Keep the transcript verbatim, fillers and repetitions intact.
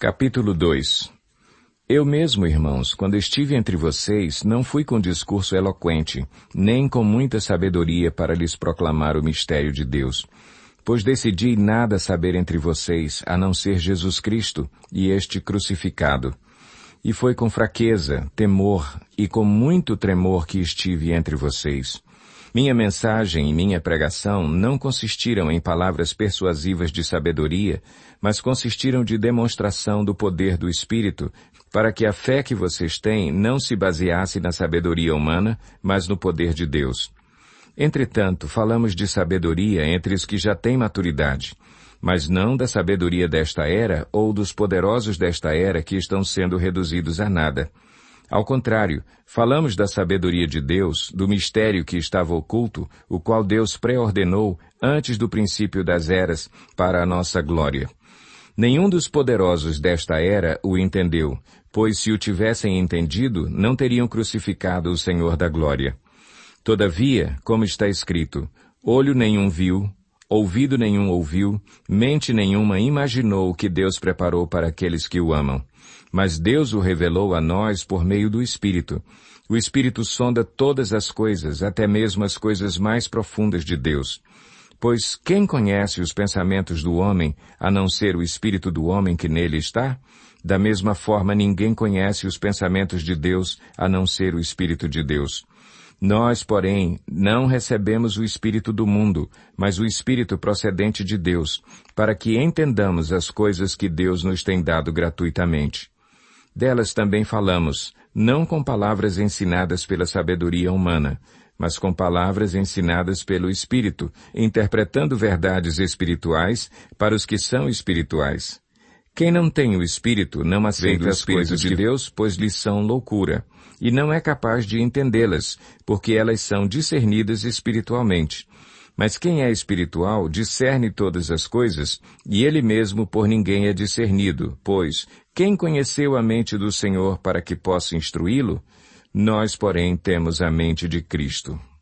Capítulo dois. Eu mesmo, irmãos, quando estive entre vocês, não fui com discurso eloquente, nem com muita sabedoria para lhes proclamar o mistério de Deus. Pois decidi nada saber entre vocês, a não ser Jesus Cristo e este crucificado. E foi com fraqueza, temor e com muito tremor que estive entre vocês. Minha mensagem e minha pregação não consistiram em palavras persuasivas de sabedoria, mas consistiram de demonstração do poder do Espírito, para que a fé que vocês têm não se baseasse na sabedoria humana, mas no poder de Deus. Entretanto, falamos de sabedoria entre os que já têm maturidade, mas não da sabedoria desta era ou dos poderosos desta era que estão sendo reduzidos a nada. Ao contrário, falamos da sabedoria de Deus, do mistério que estava oculto, o qual Deus pré-ordenou antes do princípio das eras, para a nossa glória. Nenhum dos poderosos desta era o entendeu, pois se o tivessem entendido, não teriam crucificado o Senhor da glória. Todavia, como está escrito, olho nenhum viu, ouvido nenhum ouviu, mente nenhuma imaginou o que Deus preparou para aqueles que o amam. Mas Deus o revelou a nós por meio do Espírito. O Espírito sonda todas as coisas, até mesmo as coisas mais profundas de Deus. Pois quem conhece os pensamentos do homem, a não ser o Espírito do homem que nele está? Da mesma forma, ninguém conhece os pensamentos de Deus, a não ser o Espírito de Deus. Nós, porém, não recebemos o Espírito do mundo, mas o Espírito procedente de Deus, para que entendamos as coisas que Deus nos tem dado gratuitamente. Delas também falamos, não com palavras ensinadas pela sabedoria humana, mas com palavras ensinadas pelo Espírito, interpretando verdades espirituais para os que são espirituais. Quem não tem o Espírito não aceita as coisas de Deus, pois lhes são loucura, e não é capaz de entendê-las, porque elas são discernidas espiritualmente. Mas quem é espiritual discerne todas as coisas, e ele mesmo por ninguém é discernido, pois quem conheceu a mente do Senhor para que possa instruí-lo? Nós, porém, temos a mente de Cristo.